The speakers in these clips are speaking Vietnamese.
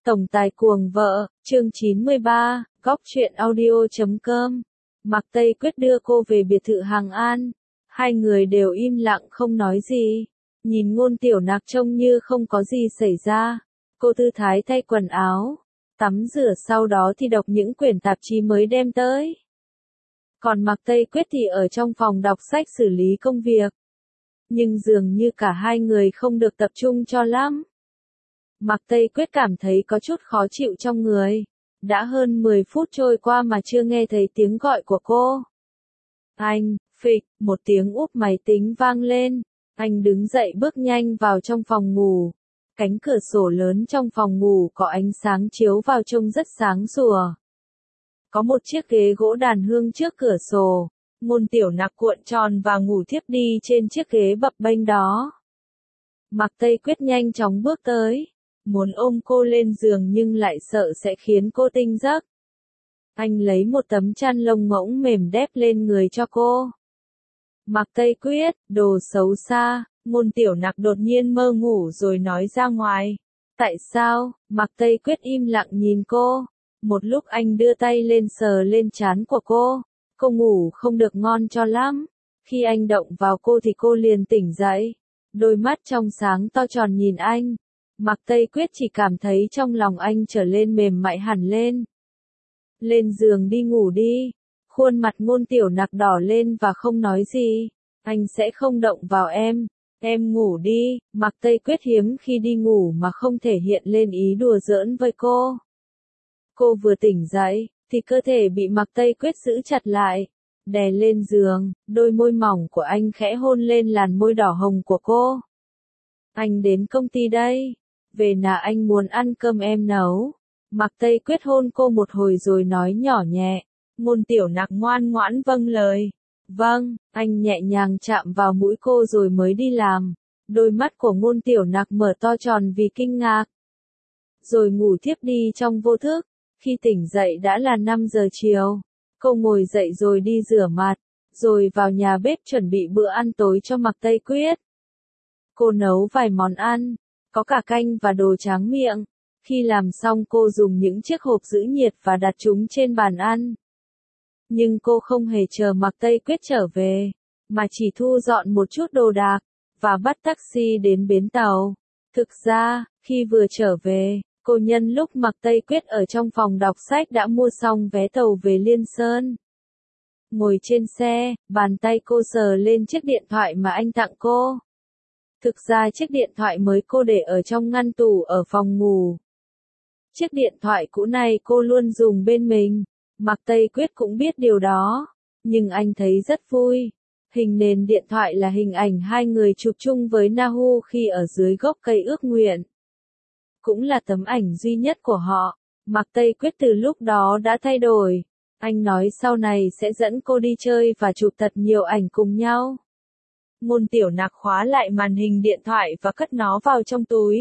Tổng tài cuồng vợ, chương 93, góc truyện audio.com. Mạc Tây Quyết đưa cô về biệt thự Hàng An. Hai người đều im lặng không nói gì. Nhìn Ngôn Tiểu Nạc trông như không có gì xảy ra. Cô thư thái thay quần áo, tắm rửa sau đó thì đọc những quyển tạp chí mới đem tới. Còn Mạc Tây Quyết thì ở trong phòng đọc sách xử lý công việc. Nhưng dường như cả hai người không được tập trung cho lắm. Mạc Tây Quyết cảm thấy có chút khó chịu trong người. Đã hơn 10 phút trôi qua mà chưa nghe thấy tiếng gọi của cô. Anh, phịch, một tiếng úp máy tính vang lên. Anh đứng dậy bước nhanh vào trong phòng ngủ. Cánh cửa sổ lớn trong phòng ngủ có ánh sáng chiếu vào trông rất sáng sủa. Có một chiếc ghế gỗ đàn hương trước cửa sổ. Ngôn Tiểu Nạc cuộn tròn và ngủ thiếp đi trên chiếc ghế bập bênh đó. Mạc Tây Quyết nhanh chóng bước tới. Muốn ôm cô lên giường nhưng lại sợ sẽ khiến cô tỉnh giấc. Anh lấy một tấm chăn lông ngỗng mềm đép lên người cho cô. Mạc Tây Quyết, đồ xấu xa, Ngôn Tiểu Nạc đột nhiên mơ ngủ rồi nói ra ngoài. Tại sao? Mạc Tây Quyết im lặng nhìn cô. Một lúc anh đưa tay lên sờ lên trán của cô. Cô ngủ không được ngon cho lắm. Khi anh động vào cô thì cô liền tỉnh dậy. Đôi mắt trong sáng to tròn nhìn anh. Mạc Tây Quyết chỉ cảm thấy trong lòng anh trở lên mềm mại hẳn lên. Lên giường đi ngủ đi. Khuôn mặt Ngôn Tiểu Nạc đỏ lên và không nói gì. Anh sẽ không động vào em ngủ đi. Mạc Tây Quyết hiếm khi đi ngủ mà không thể hiện lên ý đùa giỡn với cô. Cô vừa tỉnh dậy, thì cơ thể bị Mạc Tây Quyết giữ chặt lại. Đè lên giường, đôi môi mỏng của anh khẽ hôn lên làn môi đỏ hồng của cô. Anh đến công ty đây. Về nào anh muốn ăn cơm em nấu. Mạc Tây Quyết hôn cô một hồi rồi nói nhỏ nhẹ. Ngôn Tiểu Nạc ngoan ngoãn vâng lời. Vâng, anh nhẹ nhàng chạm vào mũi cô rồi mới đi làm. Đôi mắt của Ngôn Tiểu Nạc mở to tròn vì kinh ngạc. Rồi ngủ thiếp đi trong vô thức. Khi tỉnh dậy đã là 5 giờ chiều. Cô ngồi dậy rồi đi rửa mặt. Rồi vào nhà bếp chuẩn bị bữa ăn tối cho Mạc Tây Quyết. Cô nấu vài món ăn. Có cả canh và đồ tráng miệng. Khi làm xong cô dùng những chiếc hộp giữ nhiệt và đặt chúng trên bàn ăn. Nhưng cô không hề chờ Mạc Tây Quyết trở về, mà chỉ thu dọn một chút đồ đạc, và bắt taxi đến bến tàu. Thực ra, khi vừa trở về, cô nhân lúc Mạc Tây Quyết ở trong phòng đọc sách đã mua xong vé tàu về Liên Sơn. Ngồi trên xe, bàn tay cô sờ lên chiếc điện thoại mà anh tặng cô. Thực ra chiếc điện thoại mới cô để ở trong ngăn tủ ở phòng ngủ. Chiếc điện thoại cũ này cô luôn dùng bên mình. Mạc Tây Quyết cũng biết điều đó. Nhưng anh thấy rất vui. Hình nền điện thoại là hình ảnh hai người chụp chung với Nahu khi ở dưới gốc cây ước nguyện. Cũng là tấm ảnh duy nhất của họ. Mạc Tây Quyết từ lúc đó đã thay đổi. Anh nói sau này sẽ dẫn cô đi chơi và chụp thật nhiều ảnh cùng nhau. Ngôn Tiểu Nạc khóa lại màn hình điện thoại và cất nó vào trong túi.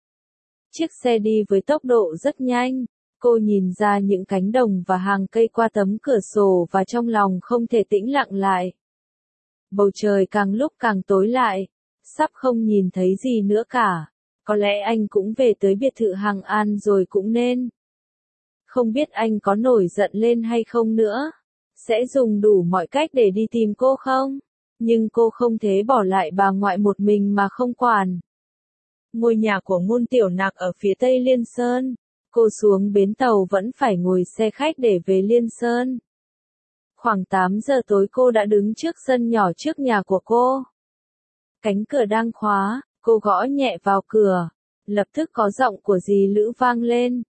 Chiếc xe đi với tốc độ rất nhanh. Cô nhìn ra những cánh đồng và hàng cây qua tấm cửa sổ và trong lòng không thể tĩnh lặng lại. Bầu trời càng lúc càng tối lại. Sắp không nhìn thấy gì nữa cả. Có lẽ anh cũng về tới biệt thự Hàng An rồi cũng nên. Không biết anh có nổi giận lên hay không nữa. Sẽ dùng đủ mọi cách để đi tìm cô không? Nhưng cô không thể bỏ lại bà ngoại một mình mà không quản. Ngôi nhà của Ngôn Tiểu Nạc ở phía tây Liên Sơn. Cô xuống bến tàu vẫn phải ngồi xe khách để về Liên Sơn. Khoảng 8 giờ tối cô đã đứng trước sân nhỏ trước nhà của cô. Cánh cửa đang khóa, cô gõ nhẹ vào cửa. Lập tức có giọng của dì Lữ vang lên.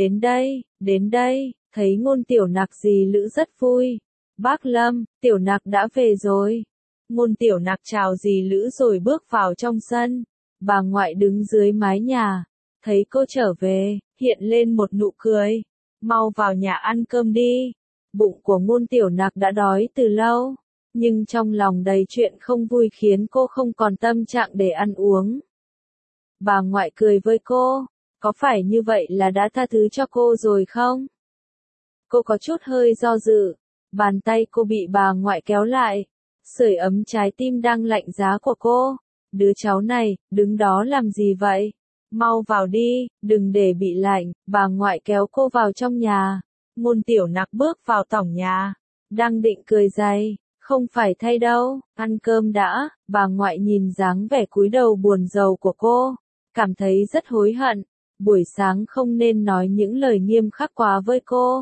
Đến đây, thấy Ngôn Tiểu Nạc dì Lữ rất vui. Bác Lâm, Tiểu Nạc đã về rồi. Ngôn Tiểu Nạc chào dì Lữ rồi bước vào trong sân. Bà ngoại đứng dưới mái nhà. Thấy cô trở về, hiện lên một nụ cười. Mau vào nhà ăn cơm đi. Bụng của Ngôn Tiểu Nạc đã đói từ lâu. Nhưng trong lòng đầy chuyện không vui khiến cô không còn tâm trạng để ăn uống. Bà ngoại cười với cô. Có phải như vậy là đã tha thứ cho cô rồi không? Cô có chút hơi do dự. Bàn tay cô bị bà ngoại kéo lại. Sưởi ấm trái tim đang lạnh giá của cô. Đứa cháu này, đứng đó làm gì vậy? Mau vào đi, đừng để bị lạnh, bà ngoại kéo cô vào trong nhà. Ngôn Tiểu Nặc bước vào tổng nhà, đang định cười dày, không phải thay đâu, ăn cơm đã, bà ngoại nhìn dáng vẻ cúi đầu buồn rầu của cô, cảm thấy rất hối hận, buổi sáng không nên nói những lời nghiêm khắc quá với cô.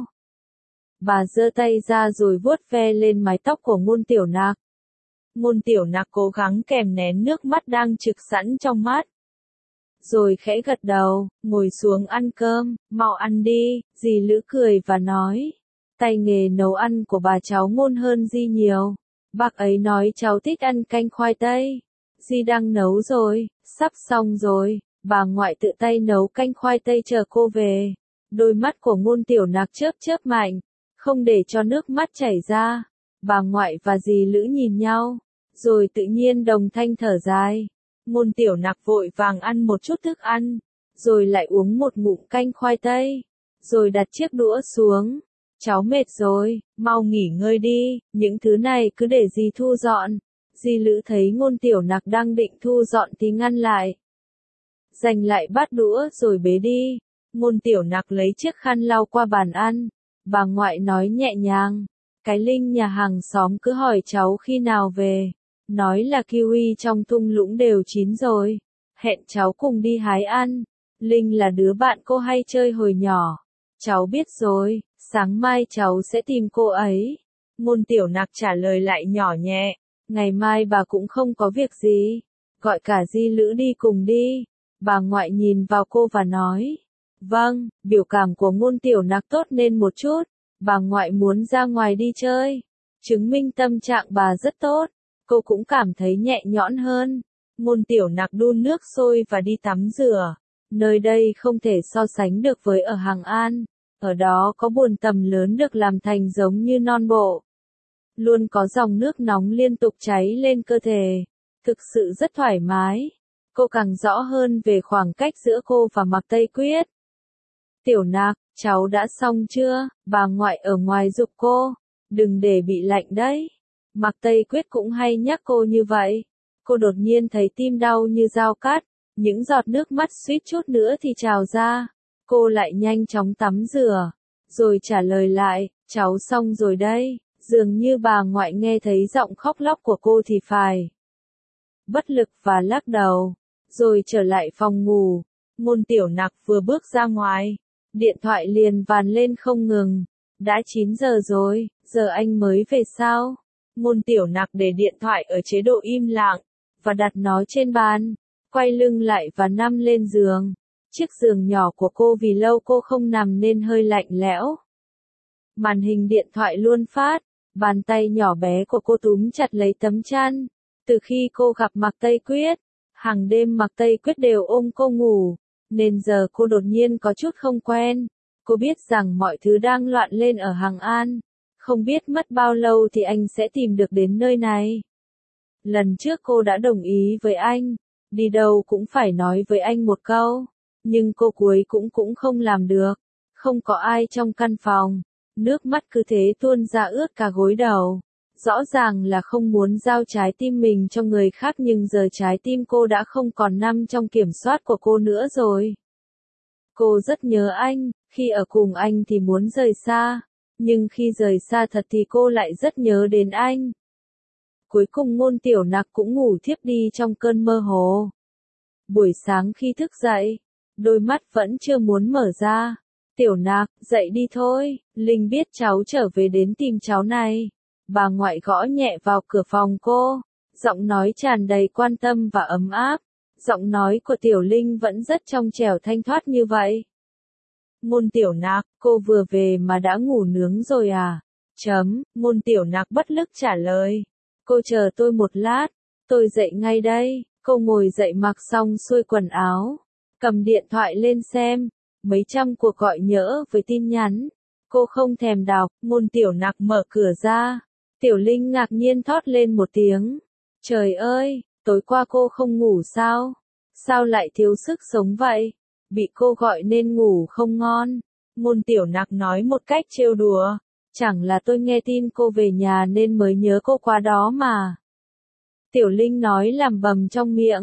Bà giơ tay ra rồi vuốt ve lên mái tóc của Ngôn Tiểu Nặc. Ngôn Tiểu Nặc cố gắng kèm nén nước mắt đang trực sẵn trong mắt. Rồi khẽ gật đầu, ngồi xuống ăn cơm, mau ăn đi, dì Lữ cười và nói. Tay nghề nấu ăn của bà cháu Ngôn hơn dì nhiều. Bác ấy nói cháu thích ăn canh khoai tây. Dì đang nấu rồi, sắp xong rồi, bà ngoại tự tay nấu canh khoai tây chờ cô về. Đôi mắt của Ngôn Tiểu Nặc chớp chớp mạnh, không để cho nước mắt chảy ra. Bà ngoại và dì Lữ nhìn nhau, rồi tự nhiên đồng thanh thở dài. Ngôn Tiểu Nặc vội vàng ăn một chút thức ăn, rồi lại uống một ngụm canh khoai tây, rồi đặt chiếc đũa xuống. Cháu mệt rồi, mau nghỉ ngơi đi, những thứ này cứ để dì thu dọn. Dì Lữ thấy Ngôn Tiểu Nặc đang định thu dọn thì ngăn lại. Giành lại bát đũa rồi bế đi. Ngôn Tiểu Nặc lấy chiếc khăn lau qua bàn ăn. Bà ngoại nói nhẹ nhàng, cái Linh nhà hàng xóm cứ hỏi cháu khi nào về. Nói là kiwi trong thung lũng đều chín rồi, hẹn cháu cùng đi hái ăn. Linh là đứa bạn cô hay chơi hồi nhỏ. Cháu biết rồi, sáng mai cháu sẽ tìm cô ấy. Ngôn Tiểu Nặc trả lời lại nhỏ nhẹ, ngày mai bà cũng không có việc gì, gọi cả dì Lữ đi cùng đi. Bà ngoại nhìn vào cô và nói, vâng, biểu cảm của Ngôn Tiểu Nặc tốt lên một chút, bà ngoại muốn ra ngoài đi chơi, chứng minh tâm trạng bà rất tốt. Cô cũng cảm thấy nhẹ nhõm hơn. Ngôn Tiểu Nặc đun nước sôi và đi tắm rửa. Nơi đây không thể so sánh được với ở Hàng An. Ở đó có bồn tắm lớn được làm thành giống như non bộ. Luôn có dòng nước nóng liên tục cháy lên cơ thể. Thực sự rất thoải mái. Cô càng rõ hơn về khoảng cách giữa cô và Mạc Tây Quyết. Tiểu Nặc, cháu đã xong chưa? Bà ngoại ở ngoài giục cô. Đừng để bị lạnh đấy. Mạc Tây Quyết cũng hay nhắc cô như vậy. Cô đột nhiên thấy tim đau như dao cắt, những giọt nước mắt suýt chút nữa thì trào ra. Cô lại nhanh chóng tắm rửa, rồi trả lời lại, cháu xong rồi đây. Dường như bà ngoại nghe thấy giọng khóc lóc của cô thì phải. Bất lực và lắc đầu, rồi trở lại phòng ngủ. Ngôn Tiểu Nặc vừa bước ra ngoài, điện thoại liền vàn lên không ngừng. Đã 9 giờ rồi, giờ anh mới về sao? Ngôn Tiểu Nặc để điện thoại ở chế độ im lặng, và đặt nó trên bàn, quay lưng lại và nằm lên giường. Chiếc giường nhỏ của cô vì lâu cô không nằm nên hơi lạnh lẽo. Màn hình điện thoại luôn phát, bàn tay nhỏ bé của cô túm chặt lấy tấm chăn. Từ khi cô gặp Mạc Tây Quyết, hàng đêm Mạc Tây Quyết đều ôm cô ngủ, nên giờ cô đột nhiên có chút không quen. Cô biết rằng mọi thứ đang loạn lên ở Hàng An. Không biết mất bao lâu thì anh sẽ tìm được đến nơi này. Lần trước cô đã đồng ý với anh, đi đâu cũng phải nói với anh một câu, nhưng cô cuối cũng không làm được. Không có ai trong căn phòng, nước mắt cứ thế tuôn ra ướt cả gối đầu. Rõ ràng là không muốn giao trái tim mình cho người khác nhưng giờ trái tim cô đã không còn nằm trong kiểm soát của cô nữa rồi. Cô rất nhớ anh, khi ở cùng anh thì muốn rời xa. Nhưng khi rời xa thật thì cô lại rất nhớ đến anh. Cuối cùng Ngôn Tiểu Nặc cũng ngủ thiếp đi trong cơn mơ hồ. Buổi sáng khi thức dậy, đôi mắt vẫn chưa muốn mở ra. Tiểu Nặc, dậy đi thôi, Linh biết cháu trở về đến tìm cháu này. Bà ngoại gõ nhẹ vào cửa phòng cô, giọng nói tràn đầy quan tâm và ấm áp. Giọng nói của Tiểu Linh vẫn rất trong trẻo thanh thoát như vậy. Ngôn Tiểu Nặc, cô vừa về mà đã ngủ nướng rồi à? Ngôn Tiểu Nặc bất lực trả lời. Cô chờ tôi một lát, tôi dậy ngay đây. Cô ngồi dậy mặc xong xuôi quần áo, cầm điện thoại lên xem, mấy trăm cuộc gọi nhỡ với tin nhắn. Cô không thèm đọc, Ngôn Tiểu Nặc mở cửa ra. Tiểu Linh ngạc nhiên thốt lên một tiếng. Trời ơi, tối qua cô không ngủ sao? Sao lại thiếu sức sống vậy? Bị cô gọi nên ngủ không ngon. Ngôn Tiểu Nặc nói một cách trêu đùa. Chẳng là tôi nghe tin cô về nhà nên mới nhớ cô qua đó mà. Tiểu Linh nói làm bầm trong miệng.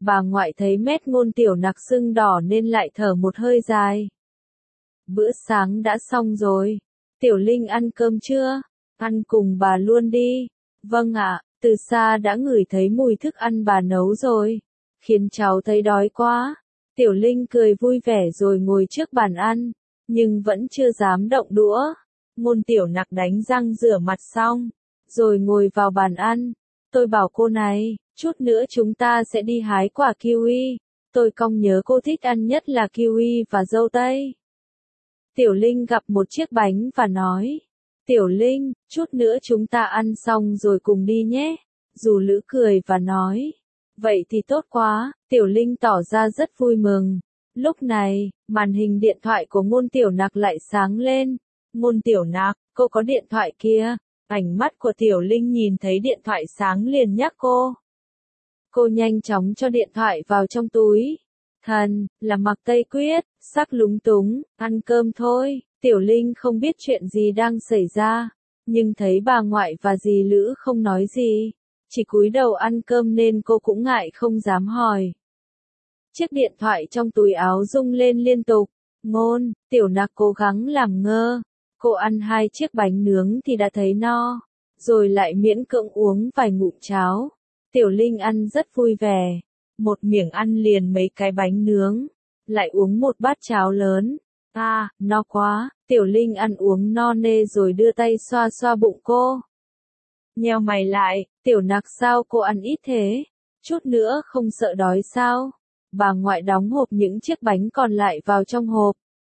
Bà ngoại thấy mét Ngôn Tiểu Nặc sưng đỏ nên lại thở một hơi dài. Bữa sáng đã xong rồi. Tiểu Linh ăn cơm chưa? Ăn cùng bà luôn đi. Vâng ạ, từ xa đã ngửi thấy mùi thức ăn bà nấu rồi. Khiến cháu thấy đói quá. Tiểu Linh cười vui vẻ rồi ngồi trước bàn ăn, nhưng vẫn chưa dám động đũa. Ngôn Tiểu Nặc đánh răng rửa mặt xong, rồi ngồi vào bàn ăn. Tôi bảo cô này, chút nữa chúng ta sẽ đi hái quả kiwi. Tôi cong nhớ cô thích ăn nhất là kiwi và dâu tây. Tiểu Linh gặp một chiếc bánh và nói, Tiểu Linh, chút nữa chúng ta ăn xong rồi cùng đi nhé. Dù Lữ cười và nói, vậy thì tốt quá. Tiểu Linh tỏ ra rất vui mừng. Lúc này, màn hình điện thoại của Ngôn Tiểu Nặc lại sáng lên. Ngôn Tiểu Nặc, cô có điện thoại kia. Ánh mắt của Tiểu Linh nhìn thấy điện thoại sáng liền nhắc cô. Cô nhanh chóng cho điện thoại vào trong túi. Thần, là Mạc Tây Quyết, sắc lúng túng, ăn cơm thôi. Tiểu Linh không biết chuyện gì đang xảy ra, nhưng thấy bà ngoại và dì Lữ không nói gì, chỉ cúi đầu ăn cơm nên cô cũng ngại không dám hỏi. Chiếc điện thoại trong túi áo rung lên liên tục. Ngôn, Tiểu Nặc cố gắng làm ngơ. Cô ăn 2 chiếc bánh nướng thì đã thấy no, rồi lại miễn cưỡng uống vài ngụm cháo. Tiểu Linh ăn rất vui vẻ, một miệng ăn liền mấy cái bánh nướng, lại uống một bát cháo lớn. No quá. Tiểu Linh ăn uống no nê rồi đưa tay xoa xoa bụng cô. Nheo mày lại, Tiểu Nặc sao cô ăn ít thế? Chút nữa không sợ đói sao? Bà ngoại đóng hộp những chiếc bánh còn lại vào trong hộp.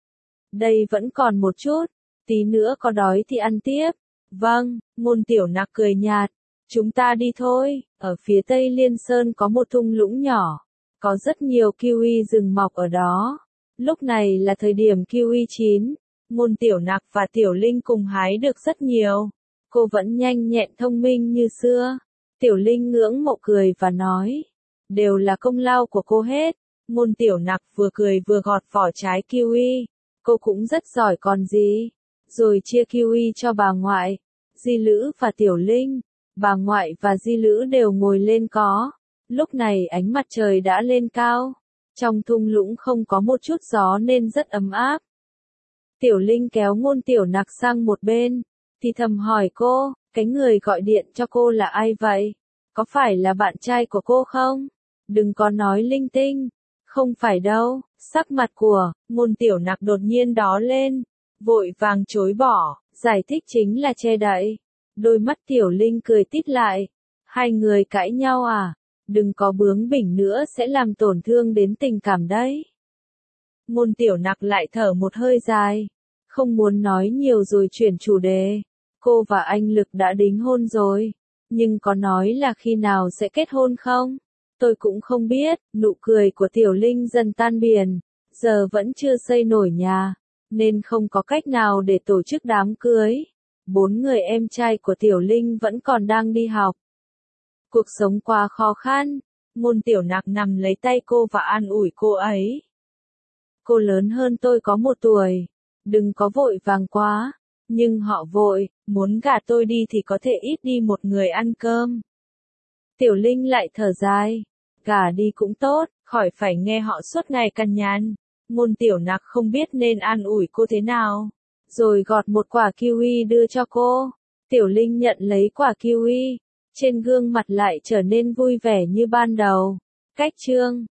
Đây vẫn còn một chút, tí nữa có đói thì ăn tiếp. Vâng, Ngôn Tiểu Nặc cười nhạt. Chúng ta đi thôi. Ở phía tây Liên Sơn có một thung lũng nhỏ, có rất nhiều kiwi rừng mọc ở đó. Lúc này là thời điểm kiwi chín. Ngôn Tiểu Nặc và Tiểu Linh cùng hái được rất nhiều. Cô vẫn nhanh nhẹn thông minh như xưa. Tiểu Linh ngưỡng mộ cười và nói, đều là công lao của cô hết. Ngôn Tiểu Nặc vừa cười vừa gọt vỏ trái kiwi. Cô cũng rất giỏi còn gì. Rồi chia kiwi cho bà ngoại, Di Lữ và Tiểu Linh. Bà ngoại và Di Lữ đều ngồi lên có. Lúc này ánh mặt trời đã lên cao. Trong thung lũng không có một chút gió nên rất ấm áp. Tiểu Linh kéo Ngôn Tiểu Nặc sang một bên, thì thầm hỏi cô, cái người gọi điện cho cô là ai vậy? Có phải là bạn trai của cô không? Đừng có nói linh tinh. Không phải đâu. Sắc mặt của Ngôn Tiểu Nặc đột nhiên đỏ lên, vội vàng chối bỏ, giải thích chính là che đậy. Đôi mắt Tiểu Linh cười tít lại. Hai người cãi nhau à? Đừng có bướng bỉnh nữa sẽ làm tổn thương đến tình cảm đấy. Ngôn Tiểu Nặc lại thở một hơi dài, không muốn nói nhiều rồi chuyển chủ đề. Cô và anh Lực đã đính hôn rồi, nhưng có nói là khi nào sẽ kết hôn không? Tôi cũng không biết. Nụ cười của Tiểu Linh dần tan biển. Giờ vẫn chưa xây nổi nhà, nên không có cách nào để tổ chức đám cưới. 4 người em trai của Tiểu Linh vẫn còn đang đi học. Cuộc sống quá khó khăn. Ngôn Tiểu Nặc nằm lấy tay cô và an ủi cô ấy. Cô lớn hơn tôi có 1 tuổi. Đừng có vội vàng quá. Nhưng họ vội, muốn gả tôi đi thì có thể ít đi một người ăn cơm. Tiểu Linh lại thở dài. Gả đi cũng tốt, khỏi phải nghe họ suốt ngày cằn nhằn. Ngôn Tiểu Nặc không biết nên an ủi cô thế nào. Rồi gọt một quả kiwi đưa cho cô. Tiểu Linh nhận lấy quả kiwi. Trên gương mặt lại trở nên vui vẻ như ban đầu. Cách chương